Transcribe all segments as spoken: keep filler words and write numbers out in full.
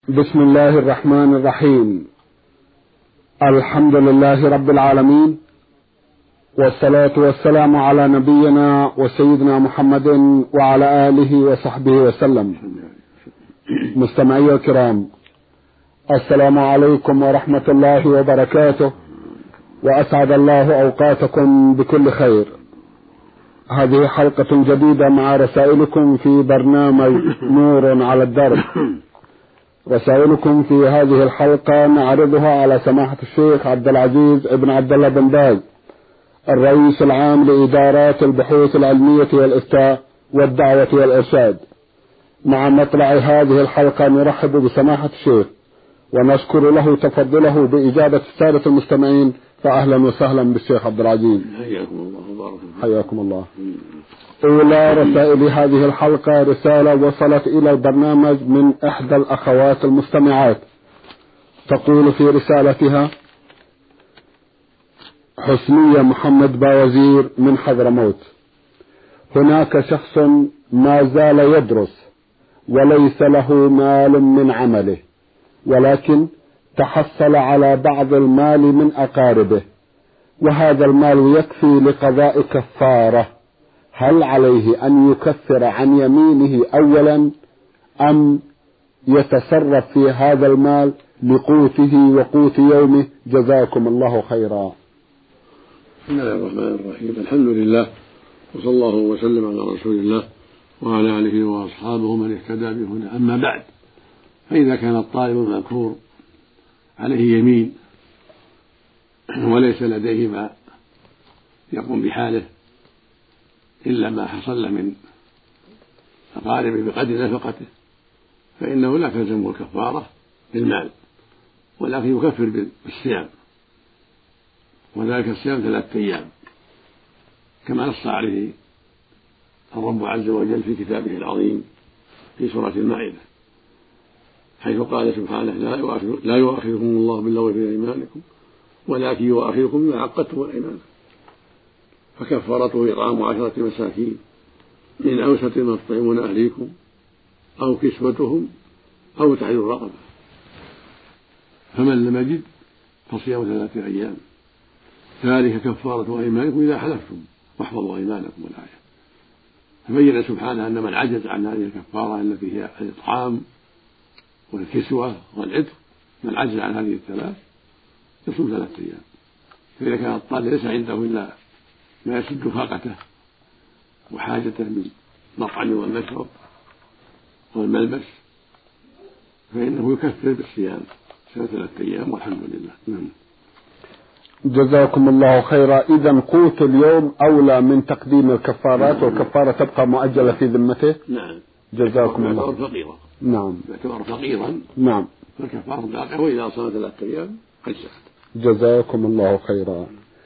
بسم الله الرحمن الرحيم. الحمد لله رب العالمين، والصلاة والسلام على نبينا وسيدنا محمد وعلى آله وصحبه وسلم. مستمعي الكرام، السلام عليكم ورحمة الله وبركاته، وأسعد الله أوقاتكم بكل خير. هذه حلقة جديدة مع رسائلكم في برنامج نور على الدرب. رسائلكم في هذه الحلقة نعرضها على سماحة الشيخ عبد العزيز ابن عبد الله بن باز، الرئيس العام لإدارات البحوث العلمية والإفتاء والدعوة والإرشاد. مع مطلع هذه الحلقة نرحب بسماحة الشيخ ونشكر له تفضله بإجابة السادة المستمعين، فأهلا وسهلا بالشيخ عبد العزيز. حياكم الله وبارك فيكم. حياكم الله. أولى رسائل هذه الحلقة رسالة وصلت إلى البرنامج من إحدى الأخوات المستمعات، تقول في رسالتها: حسنية محمد باوزير من حضرموت. هناك شخص ما زال يدرس وليس له مال من عمله، ولكن تحصل على بعض المال من أقاربه، وهذا المال يكفي لقضاء كفارة. هل عليه أن يكفر عن يمينه أولا، أم يتصرف في هذا المال لقوته وقوت يومه؟ جزاكم الله خيرا. بسم الله الرحمن الرحيم. الحمد لله، وصلى الله وسلم على رسول الله وعلى آله وأصحابه من اهتدى بهداه. أما بعد، فإذا كان الطالب المذكور عليه يمين وليس لديه ما يقوم بحاله إلا ما حصل له من أقاربه بقدر نفقته، فإنه لا تلزمه الكفارة بالمال، ولكن يكفر بالصيام، وذلك الصيام ثلاثة أيام كما نص عليه الرب عز وجل في كتابه العظيم في سورة المائدة، حيث قال سبحانه: لا يؤاخذكم الله باللغو في أيمانكم ولكن يؤاخذكم بما عقدتم الأيمان، فكفارته إطعام عشرة مساكين من أوسط ما تطعمون أهليكم أو كسوتهم أو تحرير رقبة، فمن لم يجد فصيام ثلاثة أيام، ذلك كفارة أيمانكم إذا حلفتم واحفظوا أيمانكم. الآية. فبين سبحانه أن من عجز عن هذه الكفارة التي هي الإطعام والكسوة والعتق، من عجز عن هذه الثلاث يصوم ثلاثة أيام. فإذا كان الطالب ليس عنده إلا ما يسد فاقته وحاجته من مطعم والمشرب والملبس، فإنه يكفر بالصيام ثلاثة أيام والحمد لله. نعم. جزاكم الله خيرا. إذا قوت اليوم أولى من تقديم الكفارات، والكفارة تبقى مؤجلة في ذمته. نعم. جزاكم الله. يعتبر فقيرا. نعم. يعتبر فقيرا. نعم. فالكفارة باقية، وإذا صام ثلاثة أيام أجزأت. جزاكم الله خيرا.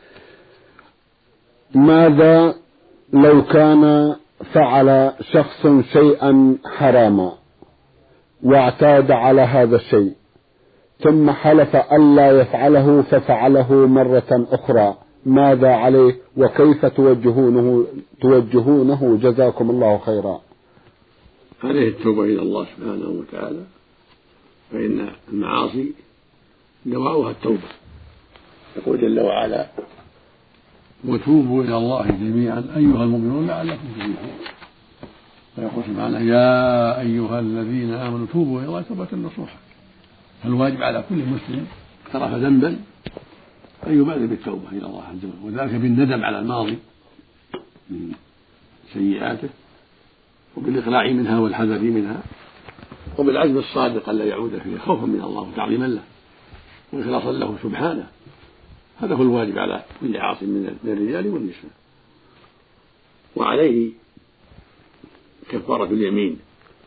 ماذا لو كان فعل شخص شيئا حراما واعتاد على هذا الشيء، ثم حلف ألا يفعله ففعله مرة أخرى؟ ماذا عليه وكيف توجهونه توجهونه جزاكم الله خيرا. عليه التوبة إلى الله سبحانه وتعالى، فإن المعاصي دواؤها التوبة. يقول جل وعلا: وتوبوا إلى الله جميعا أيها المؤمنون لعلكم تفلحون. ويقول سبحانه: يا أيها الذين آمنوا توبوا إلى الله توبة نصوحا. فالواجب على كل مسلم اقترف ذنبا أن يبادر بالتوبة إلى الله عز وجل، وذلك بالندم على الماضي من سيئاته، وبالإقلاع منها والحذر منها، وبالعزم الصادق ألا يعود فيها، خوفا من الله وتعظيما له وإخلاصا له سبحانه. هذا هو الواجب على كل عاص من الرجال والنساء. وعليه كفارة اليمين،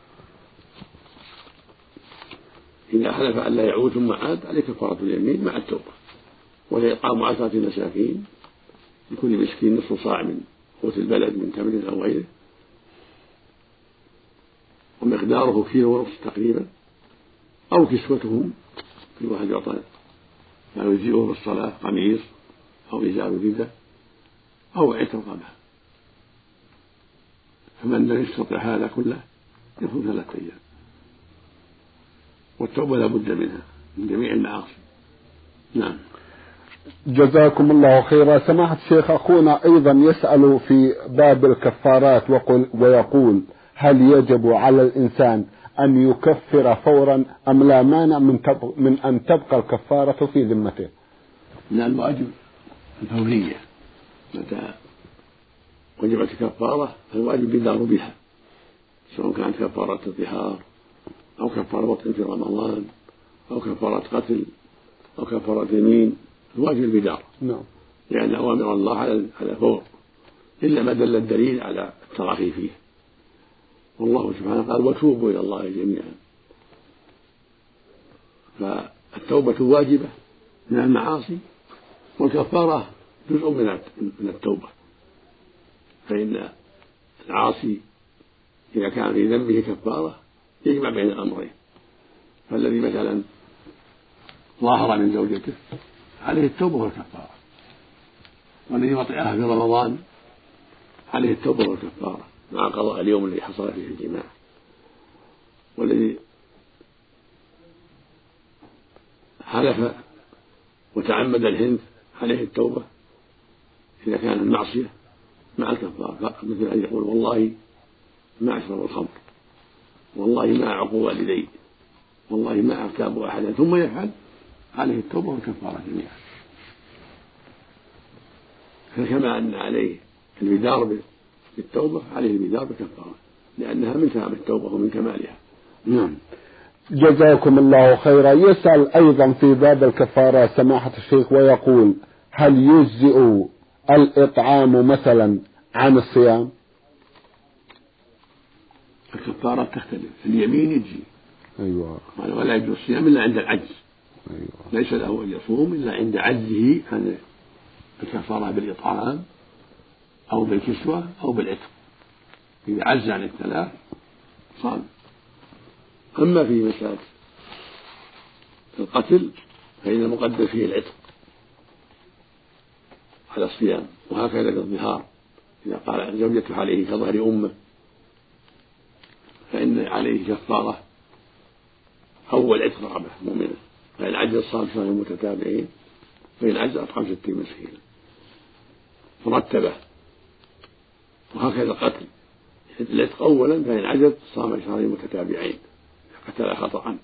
إذا حلف أن لا يعود ثم عاد عليه كفارة اليمين مع التوبة، وهي إطعام عشرة مساكين لكل مسكين نصف صاع من قوت البلد من تمر أو غيره، ومقداره كيلو ونصف تقريبا، أو كسوتهم، كل واحد يعطى ما يجزئه بالصلاة، قميص أو إزار ردة أو عتق رقبة. فمن لم يستطع هذا كله يصوم ثلاثة أيام. والتوبة لا بد منها من جميع المعاصي. نعم. جزاكم الله خيرا. سماحة الشيخ، أخونا أيضا يسأل في باب الكفارات وقل ويقول: هل يجب على الإنسان أن يكفر فورا أم لا مانع من, من أن تبقى الكفارة في ذمته؟ لا، الواجب الفورية، متى وجبت كفارة فالواجب البدار بها، سواء كانت كفارة الظهار أو كفارة وطن في رمضان أو كفارة قتل أو كفارة يمين، الواجب البدار. نعم. لأن أوامر الله على الفور، إلا ما دل الدليل على التراخي فيه. والله سبحانه قال: وتوبوا إلى الله جميعا. فالتوبة واجبة من المعاصي، والكفارة جزء من التوبة، فإن العاصي إذا كان في ذنبه كفارة يجمع بين الأمرين، فالذي مثلا ظاهر من زوجته عليه التوبة والكفارة، والذي وطئها في رمضان عليه التوبة والكفارة مع قضاء اليوم الذي حصل فيه الجماع، والذي حلف وتعمد الحنث عليه التوبة إذا كان المعصية مع الكفارة، مثل أن يقول: والله ما أشرب الخمر، والله ما أعق والدي، والله ما أغتاب أحدا، ثم يفعل، عليه التوبة والكفارة جميعا. فكما أن عليه البدار بالتوبة عليه البدار بالكفارة، لأنها من تمام التوبة ومن كمالها. نعم. جزاكم الله خيرا. يسأل أيضا في باب الكفارة سماحة الشيخ ويقول: هل يجزئ الإطعام مثلا عن الصيام؟ الكفارة تختلف، اليمين يجزي، أيوة، ولا يجوز الصيام إلا عند العجز. أيوة. ليس له أن يصوم إلا عند عجزه عن الكفارة بالإطعام أو بالكسوة أو بالعتق. إذا عجز عن الثلاث صام. أما في مسألة القتل فإن المقدر فيه العتق على الصيام، وهكذا في الظهار إذا قال زوجته عليه كظهر أمه فإن عليه كفارة أول عتق رقبة مؤمنة، فإن عجز صام شهرين متتابعين، فإن عجز أطعم ستين مسكينا مرتبة. وهكذا القتل العتق أولا، فإن عجز صام شهرين متتابعين قتل خطأ.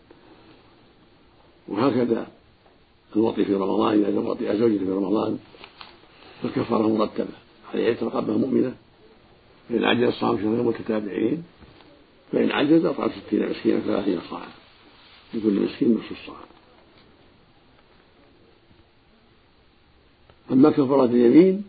وهكذا الوطي في رمضان، إذا وطئ زوجته في رمضان فالكفارة مرتبة، عليه عتق رقبة مؤمنة، فإن عجز صام شهرين متتابعين، فإن عجز أطعم ستين مسكينا ثلاثين صاعا، لكل مسكين نصف الصاع. أما كفارة اليمين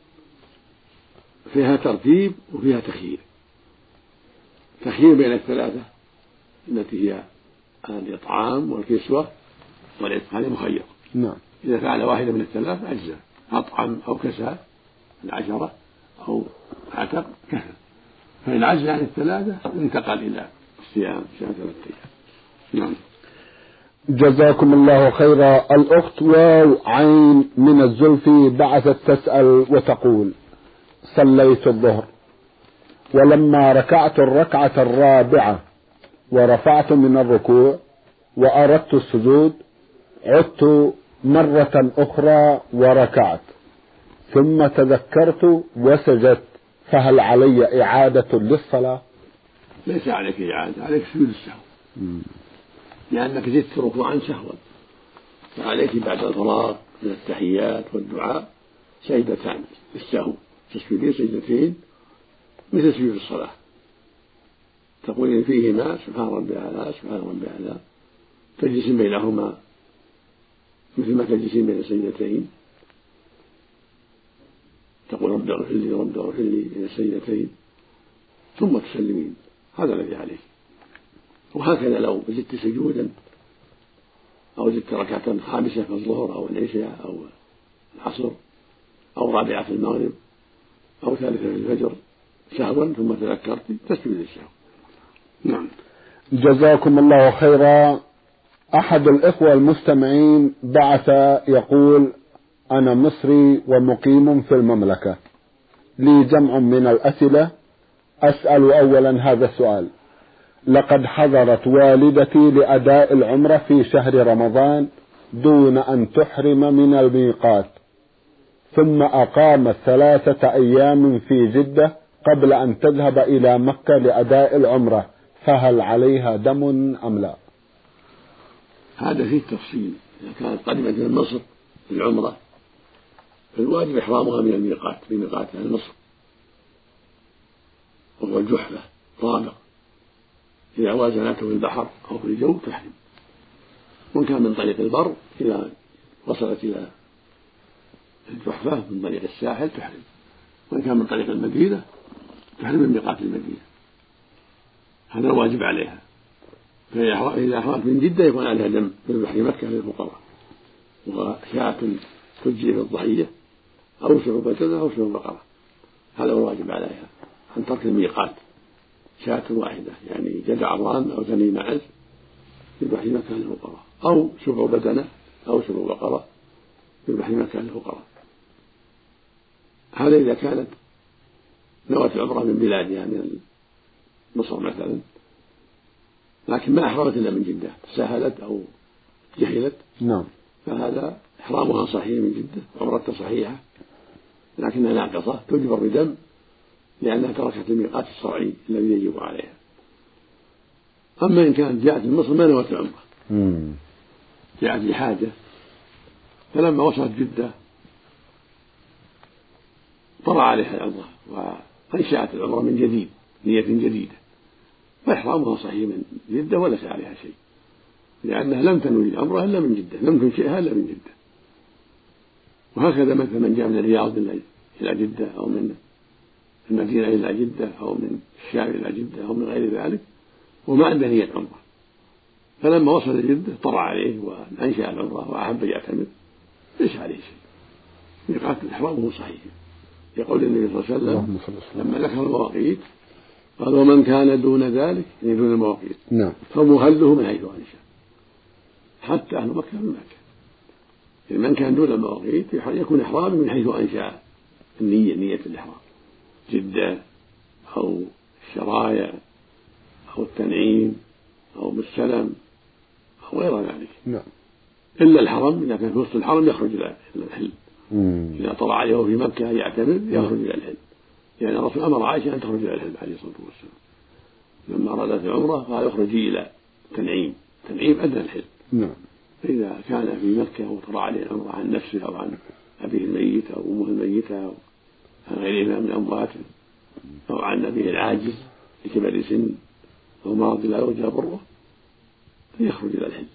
فيها ترتيب وفيها تخيير. تخيير بين الثلاثة التي هي الإطعام والكسوة والعتق، هذه مخير. نعم. إذا فعل واحدة من الثلاث أجزاء، أطعم أو كسى العشرة أو عتق كفى. فإن عجز عن الثلاثة انتقل إلى الصيام شهر ثلاثة أيام. نعم. جزاكم الله خيرا. الأخت واو عين من الزلفي بعثت تسأل وتقول: صليت الظهر ولما ركعت الركعة الرابعة ورفعت من الركوع وأردت السجود عدت مرة أخرى وركعت، ثم تذكرت وسجدت، فهل علي إعادة للصلاة؟ ليس عليك إعادة، عليك سجود السهو، لأنك زدت ركوعا سهوا، فعليك بعد الفراغ من التحيات والدعاء سجدتان السهو، تسجدين سجدتين مثل سجود الصلاة، تقولين فيهما سبحان ربي أعلى سبحان ربي أعلى، تجلسين بينهما مثل ما تجلسين بين السجدتين، تقول رب اغفر لي رب اغفر لي بين السجدتين، ثم تسلمين. هذا الذي عليك. وهكذا لو زدت سجودا أو زدت ركعة خامسة في الظهر أو العشاء أو العصر أو رابعة في المغرب أو ثالثة في الفجر سهوا ثم تذكرت تسجد للسهو. نعم. جزاكم الله خيرا. أحد الإخوة المستمعين بعث يقول: أنا مصري ومقيم في المملكة، لي جمع من الأسئلة. أسأل أولا هذا السؤال: لقد حضرت والدتي لأداء العمرة في شهر رمضان دون أن تحرم من الميقات، ثم أقامت ثلاثة أيام في جدة قبل أن تذهب إلى مكة لأداء العمرة، فهل عليها دم أم لا؟ هذا فيه تفصيل. إذا كانت قدمت من مصر للعمرة فالواجب إحرامها من الميقات بميقات أهل مصر وهو الجحفة طابق. إذا وازنته في البحر أو في الجو تحرم، وإن كان من طريق البر إذا وصلت إلى الجحفة من طريق الساحل تحرم، وإن كان من طريق المدينة تحرم من ميقات المدينة. هذا الواجب عليها. فإذا أحرمت من جدة يكون عليها دم بذبح مكة للفقراء، وشاة تجزي في الضحية أو شعر بدنة أو شعر بقرة. هذا هو الواجب عليها عن ترك الميقات، شاة واحدة يعني جدع عران أو ثني معز بذبح مكة للفقراء، أو شبع بدنة أو شبع بقرة بذبح مكة للفقراء. هذا إذا كانت نوت العمرة من بلادها من مصر مثلا، لكن ما أحرمت إلا من جدة، تساهلت أو جهلت، نعم، فهذا إحرامها صحيح من جدة، عمرتها صحيحة لكنها ناقصة تجبر بدم لأنها تركت الميقات الشرعي الذي يجب عليها. أما إن كانت جاءت من مصر ما نوت العمرة، جاءت لحاجة، فلما وصلت جدة طرأ عليها العمرة وأنشأت العمرة من جديد نية جديدة، فإحرامها صحيح من جدة وليس عليها شيء، لأنها لم تنوي العمرة إلا من جدة، لم تنشئها إلا من جدة. وهكذا مثل من جاء من الرياض إلى جدة أو من المدينة إلى جدة أو من الشام إلى جدة أو من غير ذلك وما عنده نية عمرة، فلما وصل جدة طرأ عليه وأنشأ العمرة وأحب يعتمر ليس عليه شيء، ميقات إحرامه صحيح. يقول النبي صلى الله عليه وسلم لما ذكر المواقيت قال ومن كان دون ذلك يعني دون المواقيت نعم فمهله من حيث أنشأ، حتى أهل مكة من مكة. يعني من كان دون المواقيت يكون إحرامه من حيث أنشأ النية، نية الإحرام، جدة أو الشرايع أو التنعيم أو بالسلم أو غير ذلك. نعم. إلا الحرم إذا كان في وسط الحرم يخرج إلى الحل. إذا طلع عليه في مكة يعتمر يخرج إلى الحل، لأن يعني الرسول أمر عائشة أن تخرج إلى الحل عليه الصلاة والسلام لما أرادت العمرة قال اخرجي إلى تنعيم، تنعيم أدنى الحل. نعم. فإذا كان في مكة وطلع عليه العمرة عن نفسه أو عن أبيه الميت أو أمه الميتة أو عن غيرهما من أمواته أو عن أبيه العاجز لكبر سن أو مرض لا يرجى بره فيخرج إلى الحل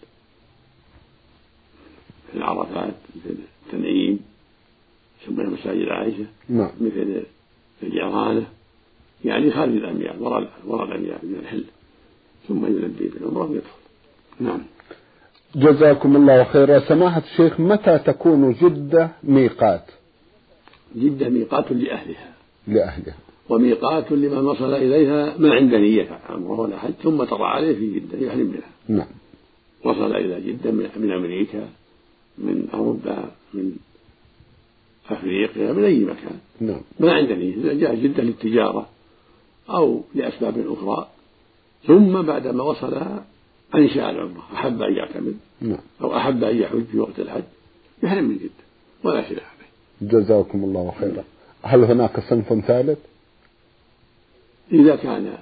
مثل العرفات، مثل التنعيم سميها مساجد عائشة، نعم. مثل الجعرانة، يعني خارج الأميال وراء الأميال من الحل، ثم يلبي بالعمرة ويدخل. نعم. جزاكم الله خيرا. سماحة الشيخ، متى تكون جدة ميقات؟ جدة ميقات لأهلها لأهلها وميقات لمن وصل إليها ما عنده نية عمره ولا حج ثم طرأ عليه في جدة يحرم منها. نعم. وصل إلى جدة من أمريكا من أوروبا من أفريقيا من أي مكان، نعم. ما عنده نية، إذا جاء جدة للتجارة أو لأسباب أخرى ثم بعدما وصل أنشأ العمرة أحب أن يعتمر نعم. أو أحب أن يحج في وقت الحج يحرم من جدة ولا شيء عليه. جزاكم الله خيرا. هل هناك صنف ثالث؟ إذا كان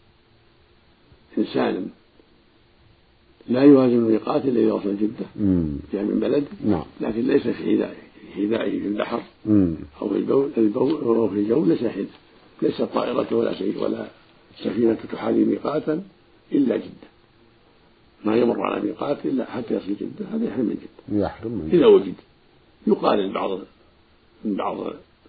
إنسان لا يوازن الميقات إلا إذا وصل جدة جاء من بلد، نعم. لكن ليس في حذائه حذائه في البحر مم. أو في البول البول أو في الجو ليس حذاء، ليس طائرة ولا شيء ولا سفينة تحاذي ميقاتا إلا جدة، ما يمر على ميقات إلا حتى يصل جدة، هذا يحرم من جدة. يحرم من إذا وجد. يقال لبعض من بعض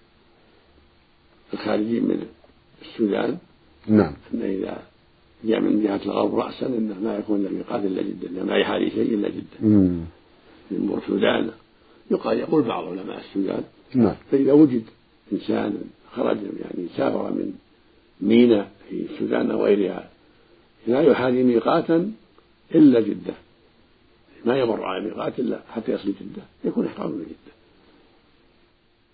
الخارجين من السودان نعم أن إذا جاء من جهة الغرب رأسا أنه ما يكون له ميقات إلا جدة، ما يحالي شيء إلا جدة. مم. من السودان يقال يقول بعض علماء السودان نعم. فإذا وجد إنسان خرج يعني سافر من ميناء في السودان أو غيرها لا يحالي ميقاتا إلا جدة، ما يمر على ميقات إلا حتى يصل جدة، يكون إحرام من جدة.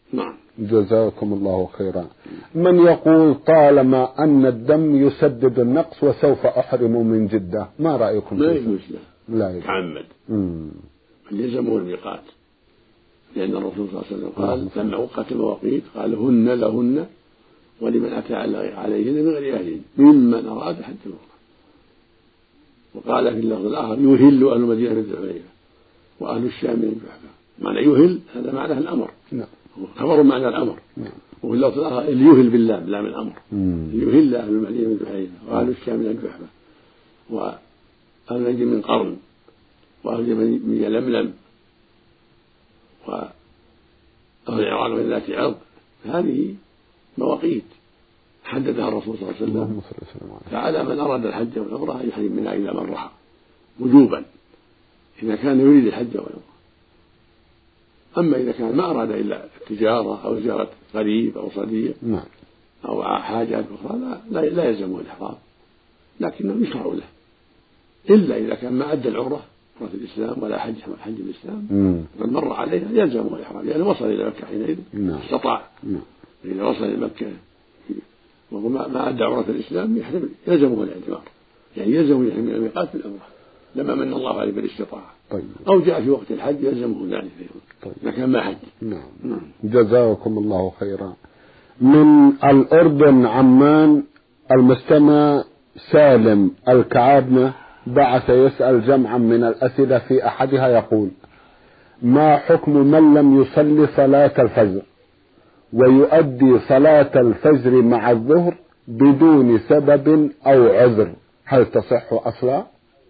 نعم. جزاكم الله خيرا. من يقول طالما أن الدم يسدد النقص وسوف أحرم من جدة، ما رأيكم؟ لا يجوز له، لا تعمد، بل يلزمه الميقات، لأن الرسول صلى الله عليه وسلم قال لما وقت المواقيت قال هن لهن ولمن أتى عليهن من غير أهلهن ممن أراد حج العمرة. وقال في اللفظ الآخر يهل أهل المدينة من ذي الحليفة وأهل الشام من الجحفة. معنى يهل هذا معناه الأمر، نعم، خبر معنى الأمر. نعم. وفي اللفظ الآخر يهل بالله بلام الأمر، يهل أهل المدينة من ذي الحليفة وأهل الشام من الجحفة وأهل نجد من قرن وأهل من يلملم وأهل العراق من ذات عرض. هذه مواقيت حددها الرسول صلى الله عليه وسلم، فعلى من أراد الحج والعمرة أن يحرم منها إذا مرها وجوبا إذا كان يريد الحج والعمرة. أما إذا كان ما أراد إلا التجارة أو زيارة قريب أو صديق أو حاجات أخرى لا, لا, لا يلزمه الإحرام، لكنه يشرع له إلا إذا كان ما أدى العمرة عمرة الإسلام ولا حج حج الإسلام قد مر عليها يلزمه الإحرام، لأنه وصل إلى مكة حينئذ استطاع. إذا وصل إلى مكة وهو ما أدى عمرة الإسلام يحرم يلزمه الاعتمار، يعني يلزمه يحرم من الميقات بالعمرة لما من الله عليه بالاستطاعة. طيب. أو جاء في وقت الحج يلزمه ذلك أيضا إذا كان ما حج. نعم. نعم. جزاكم الله خيرا. من الأردن عمان المستمع سالم الكعابنة بعث يسأل جمعا من الأسئلة، في أحدها يقول: ما حكم من لم يصلي صلاة الفجر ويؤدي صلاة الفجر مع الظهر بدون سبب أو عذر، هل تصح أصلا؟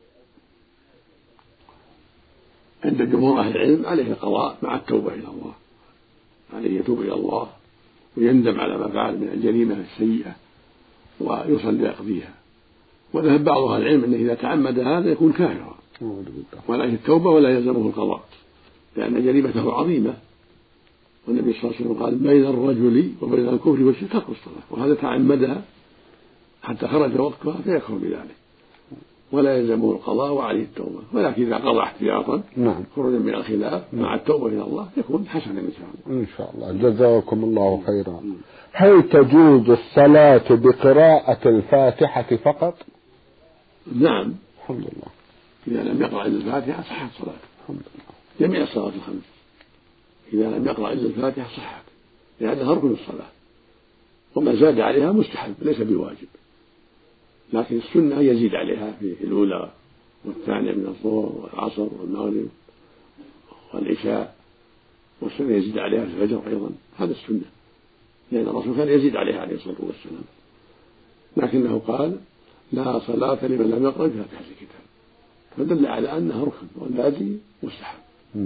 عند جمهور أهل العلم عليه قضاء مع التوبة إلى الله، عليه يتوب إلى الله ويندم على ما فعل من الجريمة السيئة ويصلي ويقضيها. وذهب بعض أهل العلم أنه إذا تعمد هذا يكون كافرا ولا التوبة ولا يلزمه القضاء، لأن جريمته عظيمة، والنبي صلى الله عليه وسلم قال: بين الرجل وبين الكفر والشرك ترك الصلاة، وهذا تعمدها حتى خرج وقتها فيكفر بذلك ولا يلزمه القضاء وعليه التوبة. ولكن إذا قضى احتياطا نعم. خروجا من الخلاف مع التوبة إلى الله يكون حسنا إن شاء الله. إن شاء الله. جزاكم الله خيرا. هل تجوز الصلاة بقراءة الفاتحة فقط؟ نعم، الحمد لله. إذا لم يقرأ إلا الفاتحة صحت صلاته. الحمد لله. جميع الصلوات الخمس إذا لم يقرأ إلا الفاتحة صحت، لأنها ركن الصلاة، وما زاد عليها مستحب ليس بواجب، لكن السنة يزيد عليها في الأولى والثانية من الظهر والعصر والمغرب والعشاء، والسنة يزيد عليها في الفجر أيضا، هذا السنة، لأن الرسول كان يزيد عليها عليه الصلاة والسلام، لكنه قال: لا صلاة لمن لم يقرأ بفاتحة الكتاب، فدل على أنها ركن والباقي مستحب.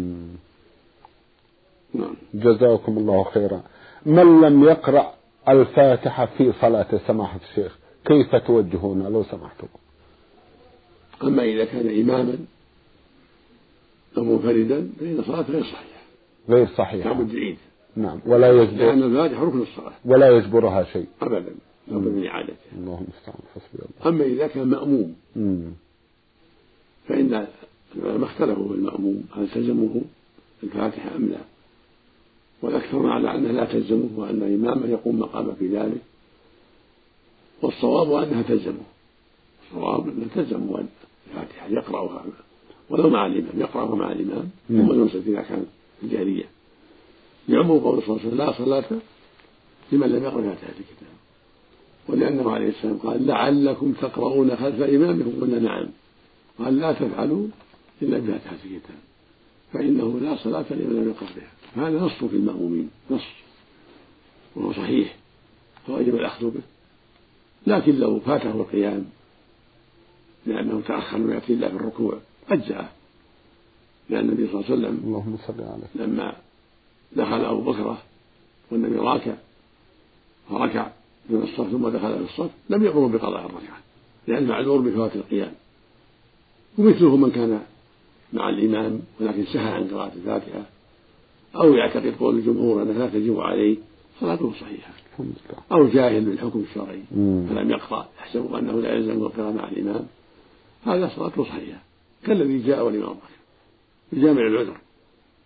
نعم. جزاكم الله خيرا. من لم يقرأ الفاتحة في صلاة سماحة الشيخ كيف توجهون لو سمحتم؟ أما إذا كان إماما أو منفردا فإن صلاته غير صحيحة غير صحيحة لابد يعيد. نعم. ولا يجبر، لأن الفاتحة ركن الصلاة ولا يجبرها شيء أبدا، لابد من إعادته. اللهم المستعان. حسبي الله. أما إذا كان مأموم مم. فإن ما اختلفوا في المأموم هل تلزمه الفاتحة أم لا، والأكثر على أنها لا تلزمه وأن إمامه يقوم مقامه في ذلك، والصواب أنها تلزمه، الصواب أنها تلزمه الفاتحة يقرأها ولو مع الإمام، يقرأها مع الإمام ثم ينصت إذا كان الجارية، لعموم قول صلى الله عليه وسلم: لا صلاة لمن لم يقرأ فاتحة الكتاب، ولأنه عليه السلام قال: لعلكم تقرؤون خلف إمامكم، قلنا نعم، قال: لا تفعلوا إلا بفاتحة الكتاب فإنه لا صلاة لمن لم يقرأ بها. هذا نص في المأمومين، نص وهو صحيح فوجب الأخذ به، لكن لو فاته القيام لأنه تأخر من يأتي الله في الركوع أجزأه، لأن النبي صلى الله عليه وسلم اللهم صل عليه لما دخل أبو بكر والنبي راكع فركع من الصف ثم دخل في الصف لم يأمر بقضاء الركعة لأن معذور بفوات القيام، ومثله من كان مع الإمام ولكن سهى عن قراءة الفاتحة أو يعتقد قول الجمهور أنها لا تجب عليه صلاته صحيحة، أو جاهل بالحكم الشرعي فلم يقرأ يحسب أنه لا يلزم القراءة مع الإمام، هذا صلاته صحيحة كالذي جاء والإمام راكع بجامع العذر،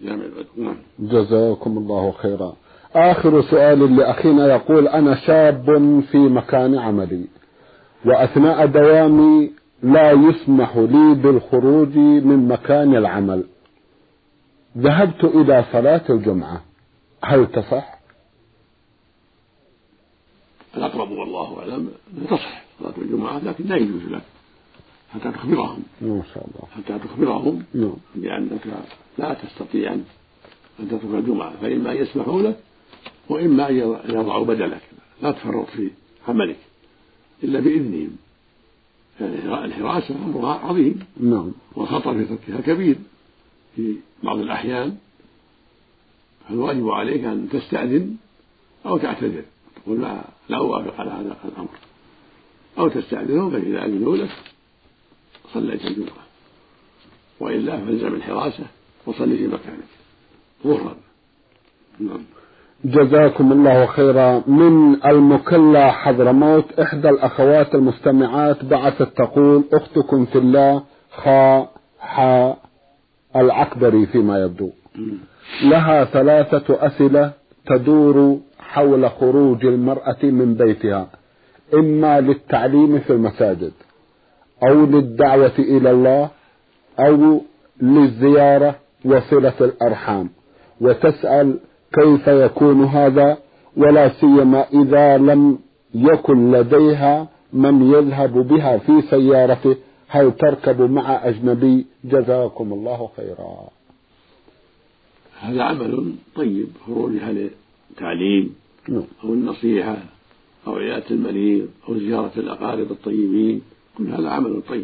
جامع العدو. جزاكم الله خيرا. آخر سؤال لأخينا يقول: أنا شاب في مكان عملي، وأثناء دوامي لا يسمح لي بالخروج من مكان العمل. ذهبت إلى صلاة الجمعة، هل تصح؟ الأقرب والله أعلم تصح صلاة الجمعة، لكن لا يجوز لك حتى تخبرهم. ما شاء الله. حتى تخبرهم نعم. بأنك لا تستطيع أن تترك الجمعة، فإما أن يسمحوا لك وإما أن يضعوا بدلك. لا تفرط في عملك إلا بإذنهم. يعني الحراسة أمرها عظيم. نعم. والخطر في تركها كبير في بعض الأحيان، فالواجب عليك أن تستأذن أو تعتذر، تقول لا لا أوافق على هذا الأمر، أو تستأذنهم فإذا أذنوا لك صليت الجمعة، وإلا فالزم الحراسة وصلي في مكانك ظهرا. نعم. جزاكم الله خيرا. من المكلا حضرموت، إحدى الأخوات المستمعات بعثت تقول: أختكم في الله خاء حاء العكبري فيما يبدو، لها ثلاثة أسئلة تدور حول خروج المرأة من بيتها، إما للتعليم في المساجد أو للدعوة إلى الله أو للزيارة وصلة الأرحام، وتسأل كيف يكون هذا، ولا سيما إذا لم يكن لديها من يذهب بها في سيارته، هل تركب مع أجنبي؟ جزاكم الله خيرا. هذا عمل طيب، خروجها للتعليم أو النصيحة أو عيادة المريض أو زيارة الأقارب الطيبين، كل هذا عمل طيب،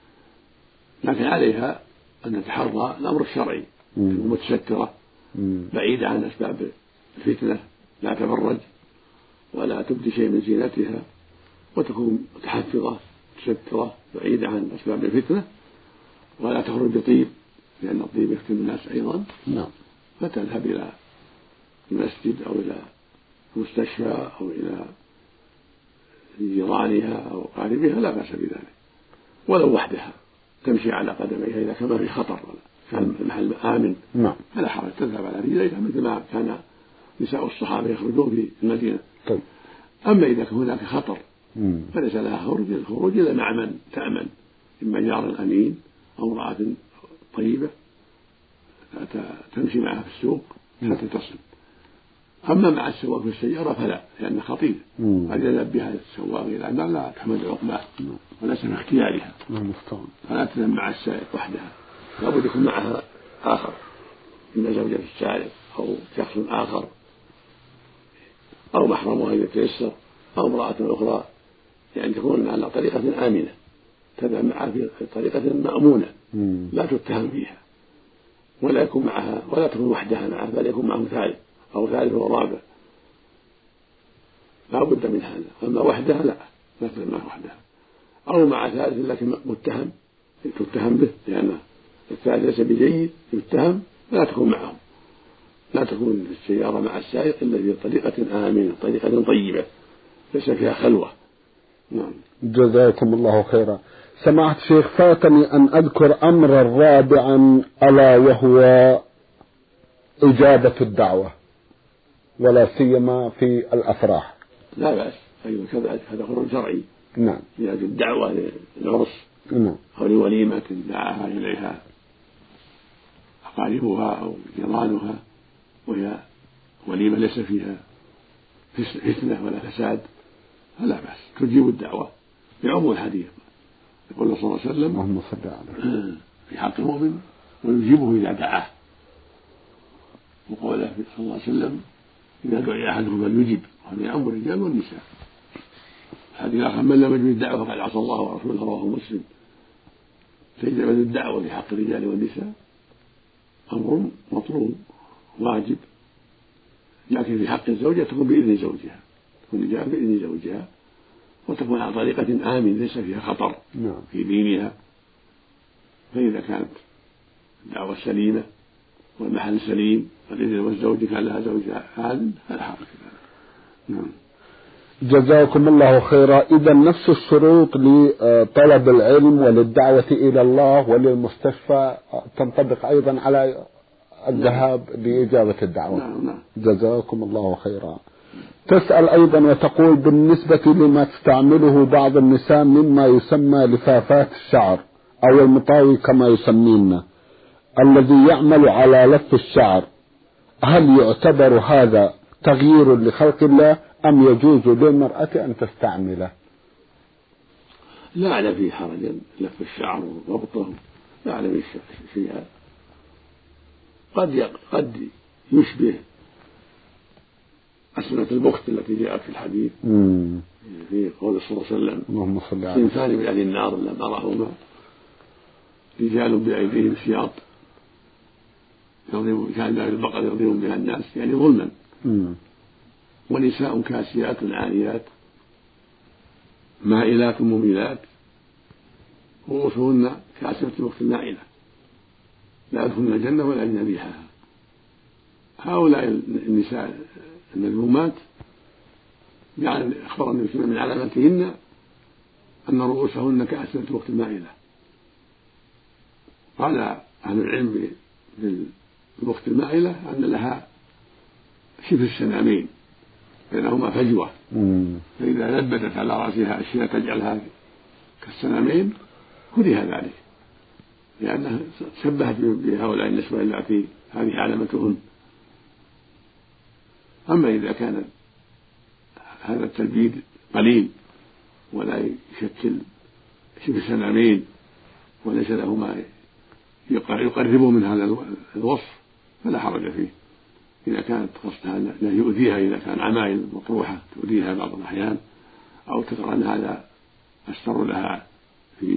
لكن عليها أن تتحرى الأمر الشرعي، متسترة بعيدة عن أسباب الفتنة، لا تبرج ولا تبدي شيء من زينتها، وتكون متحفظة متسترة بعيدة عن أسباب الفتنة، ولا تخرج بطيب لأن الطيب يفتن الناس أيضا. نعم. فتذهب إلى المسجد أو إلى المستشفى أو إلى جيرانها أو قاربها، لا بأس بذلك، ولو وحدها تمشي على قدميها إذا كان في خطر كان المحل آمن. نعم. فلا حرج، تذهب على رجليها مثل ما كان نساء الصحابة يخرجون في المدينة. طيب. أما إذا كان هناك خطر فليس لها الخروج إلا مع من تأمن، إما جار أمين أو امرأة طيبة تمشي معها في السوق حتى تصل. أما مع السواق في السيارة فلا، لأن خطير قد يذهب بها السواق إلى أن لا تحمل عقباه وليس في اختيارها، فلا تذهب مع السائق وحدها، لابد يكون معها آخر، إما زوجة السائق أو شخص آخر أو محرمها إذا تيسر أو امرأة أخرى، يعني تكون على طريقة آمنة، تذهب معها في طريقة مأمونة لا تتهم فيها، ولا يكون معها ولا تكون وحدها معها، بل يكون معه ثالث أو ثالث ورابع، لا بد من هذا. أما وحدها لا، لا تكون معها وحدها، أو مع ثالث لكن متهم تتهم به، لأن الثالث ليس بجيد يتهم، فلا تكون معهم، لا تكون في السيارة مع السائق إلا في طريقة آمنة، طريقة طيبة ليس فيها خلوة. نعم. جزاكم الله خيرا. سمعت شيخ، فاتني أن أذكر أمرا رابعا ألا وهو إجابة الدعوة، ولا سيما في الأفراح. لا بأس أيضا كذلك، هذا خروج شرعي. نعم. إجابة الدعوة للعرس. نعم. أو لوليمة دعاها إليها أقاربها أو جيرانها، وهي وليمة ليس فيها فتنة ولا فساد، فلا بأس، تجيب الدعوة بعموم الحديث. يقول صلى الله عليه وسلم: اللهم صل عليه في حق المؤمن ويجيبه إذا دعاه، وقوله صلى الله عليه وسلم: إذا دعي أحدهم فليجب، وهذا يعم الرجال والنساء. الحديث الآخر: من لم يجب الدعوة فقد عصى الله ورسوله، رواه مسلم. فإجابة الدعوة في حق الرجال والنساء أمر مطلوب واجب، لكن في حق الزوجة تكون بإذن زوجها، تكون الإجابة بإذن زوجها، وتكون على طريقة آمن ليس فيها خطر في دينها. فإذا كانت الدعوة سليمة والمحل سليم والإذن والزوج كان لها زوج عادل فلا حرج في ذلك. نعم. جزاكم الله خيرا. إذا نفس الشروط لطلب العلم وللدعوة إلى الله وللمستشفى تنطبق أيضا على الذهاب لإجابة الدعوة. نعم نعم. جزاكم الله خيرا. تسأل أيضا وتقول: بالنسبة لما تستعمله بعض النساء مما يسمى لفافات الشعر أو المطاوي كما يسمين، الذي يعمل على لف الشعر، هل يعتبر هذا تغيير لخلق الله أم يجوز للمرأة أن تستعمله؟ لا أعلم فيه حرجا، لف الشعر وربطه لا أعلم شيئا. قد قد يشبه أسنة البخت التي جاءت في الحديث مم. في قول صلى الله عليه وسلم: صنفان من أهل النار لم أرهما، رجال بأيديهم سياط كان في البقر يضربون بها الناس يعني ظلما، مم. ونساء كاسيات عاريات مائلات مميلات رؤوسهن كأسنة البخت المائلة لا يدخلن الجنة ولا يجدن ريحها. هؤلاء النساء المذمومات يعني أخبر النبي صلى الله عليه وسلم من علاماتهن أن رؤوسهن كأسنة البخت المائلة. قال أهل العلم بالبخت المائلة أن لها شبه السنامين بينهما فجوة، فإذا لبدت على رأسها أشياء تجعلها كالسنامين كره ذلك، لأنها شبهت بهؤلاء النسوة التي هذه علامتهن. أما إذا كان هذا التلبيد قليل ولا يشكل شبه سنامين وليس له ما يقربه من هذا الوصف فلا حرج فيه، إذا كانت قصدها لا يؤذيها، إذا كان عمايل مطروحة تؤذيها بعض الأحيان أو ترى أن هذا أستر لها في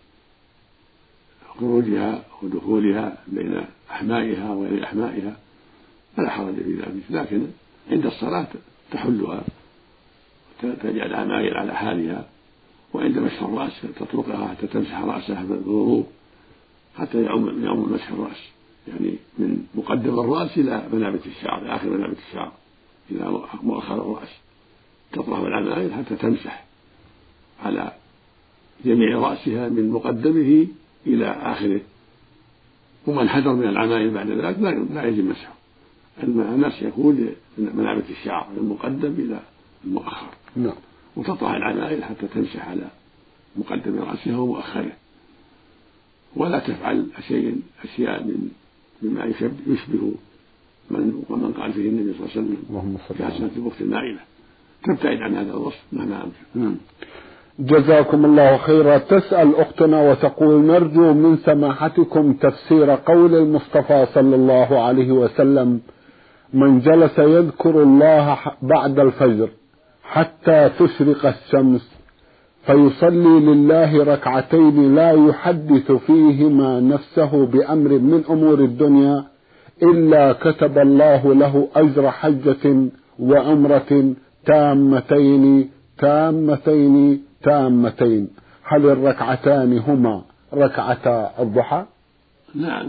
خروجها ودخولها بين أحمائها وغير أحمائها فلا حرج في ذلك. لكن عند الصلاة تحلها تجعل عمايل على حالها، وعند مسح الرأس تطرقها حتى تمسح رأسها بالوضوء حتى يعم يعم مسح الرأس، يعني من مقدم الرأس إلى منابت الشعر، آخر منابت الشعر إلى مؤخر الرأس، تطرح العمايل حتى تمسح على جميع رأسها من مقدمه إلى آخره، ومن حذر من العمايل بعد ذلك لا يجب مسحه. الناس يكون من منابت الشعر من المقدم إلى المؤخر، نعم. وتطرح العمايل حتى تمسح على مقدم رأسها ومؤخره، ولا تفعل شيء أشياء من مما يشبه من ومن قال فيه النبي صلى الله عليه وسلم كأسنة البخت المائلة، تبتعد عن هذا الوصف مهما أمكن. جزاكم الله خيرا. تسأل أختنا وتقول: نرجو من سماحتكم تفسير قول المصطفى صلى الله عليه وسلم: من جلس يذكر الله بعد الفجر حتى تشرق الشمس فيصلي لله ركعتين لا يحدث فيهما نفسه بأمر من أمور الدنيا إلا كتب الله له أجر حجة وعمرة تامتين تامتين تامتين، هل الركعتان هما ركعتا الضحى؟ نعم،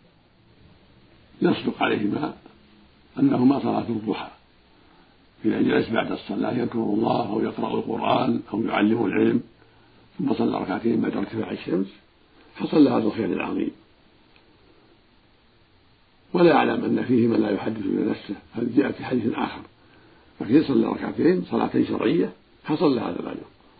يصدق عليهما أنهما صلاة الضحى. إذا جلس بعد الصلاة يذكر الله أو يقرأ القرآن أو يعلم العلم ثم صلى ركعتين بعد ارتفاع الشمس حصل هذا الخير العظيم، ولا يعلم أن فيه من لا يحدث بنفسه، هذا جاء في حديث آخر، لكن صلى ركعتين صلاتين شرعية حصل هذا الأجر.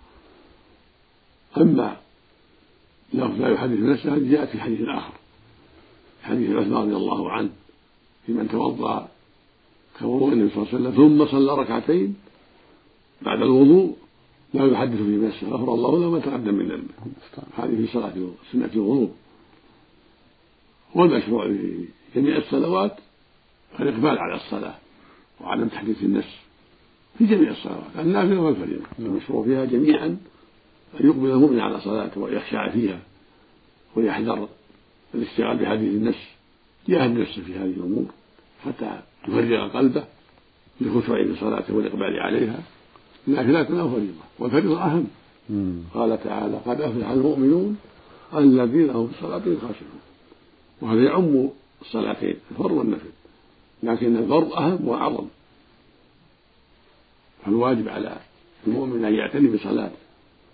أما لو لا يحدث بنفسه هذا جاء في حديث آخر، حديث عثمان رضي الله عنه في من توضأ كوضوء النبي صلى الله عليه وسلم ثم صلى ركعتين بعد الوضوء لا يحدث في نفسه غفر الله له ما تقدم من ذنبه. هذه في صلاة سنة الوضوء. والمشروع في جميع الصلوات الإقبال على الصلاة وعدم تحديث النفس في جميع الصلوات النافلة والفريضة، المشروع فيها جميعا أن يقبل المؤمن على صلاته ويخشع فيها ويحذر الاشتغال بحديث النفس، يهد نفسه في هذه الأمور حتى تفرغ قلبه للخشوع في صلاته والإقبال عليها، نافلة أو فريضة، والفريضة أهم. مم. قال تعالى: قد أفلح المؤمنون الذين هم في صلاتهم خاشعون، وهذا يعم الصلاتين الفرض والنفل، لكن الفرض أهم وأعظم، فالواجب على المؤمن أن يعتني بصلاته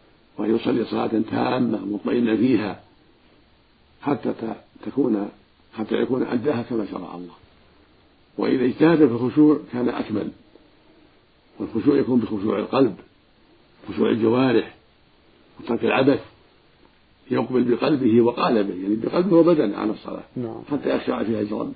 وأن يصلي صلاة تامة مطمئنة فيها حتى تكون حتى يكون أداها كما شرع الله. وإذا اجتهد في الخشوع كان أكمل، والخشوع يكون بخشوع القلب، خشوع الجوارح، وترك العبث، يقبل بقلبه وقالبه، يعني بقلبه وبدنه على الصلاة حتى يخشع فيها لربه.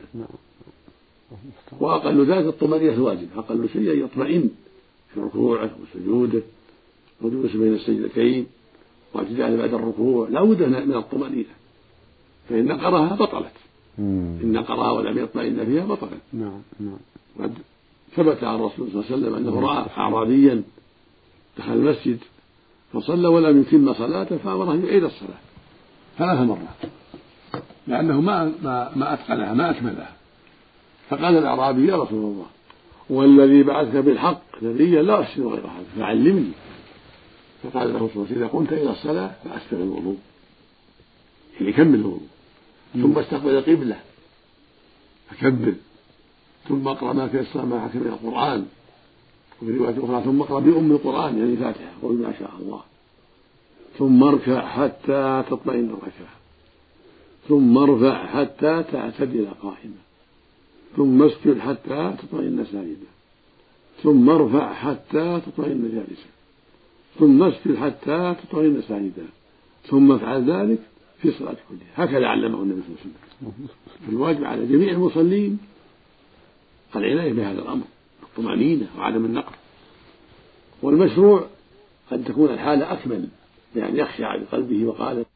وأقل ذلك الطمأنينة الواجب، أقل شيء يطمئن في ركوعه وسجوده وجلوس بين السجدتين واعتداله بعد الركوع، لا بد من الطمأنينة، فإن نقرها بطلت، إن نقرها ولم يطمئن فيها بطلت. نعم نعم. وقد ثبت عن الرسول صلى الله عليه وسلم أنه رأى أعرابيا دخل المسجد فصلى ولم يتم صلاته فأمره أن يعيد الصلاة ثلاث مرات لأنه ما ما ما أتقنها ما أكملها. فقال الأعرابي: يا رسول الله، والذي بعثك بالحق نبيا لا أحسن غير هذا فعلمني. فقال له صلى الله عليه وسلم: إذا قمت إلى الصلاة فأسبغ الوضوء، يعني كمل الوضوء، ثم استقبل القبلة فكبر، ثم اقرأ ما تيسر معك من القرآن، وفي رواية أخرى ثم اقرأ بأم القرآن يعني الفاتحة وقل ما شاء الله، ثم اركع حتى تطمئن الركعة، ثم ارفع حتى تعتدل قائما، ثم اسجد حتى تطمئن ساجدا، ثم ارفع حتى تطمئن جالسا، ثم اسجد حتى تطمئن ساجدا، ثم افعل ذلك في صلاة كلها. هكذا علمه النبي صلى الله عليه وسلم. فالواجب على جميع المصلين العناية بهذا الأمر، الطمأنينة وعدم النقر. والمشروع أن تكون الحالة أكمل، يعني يخشع بقلبه وقالبه.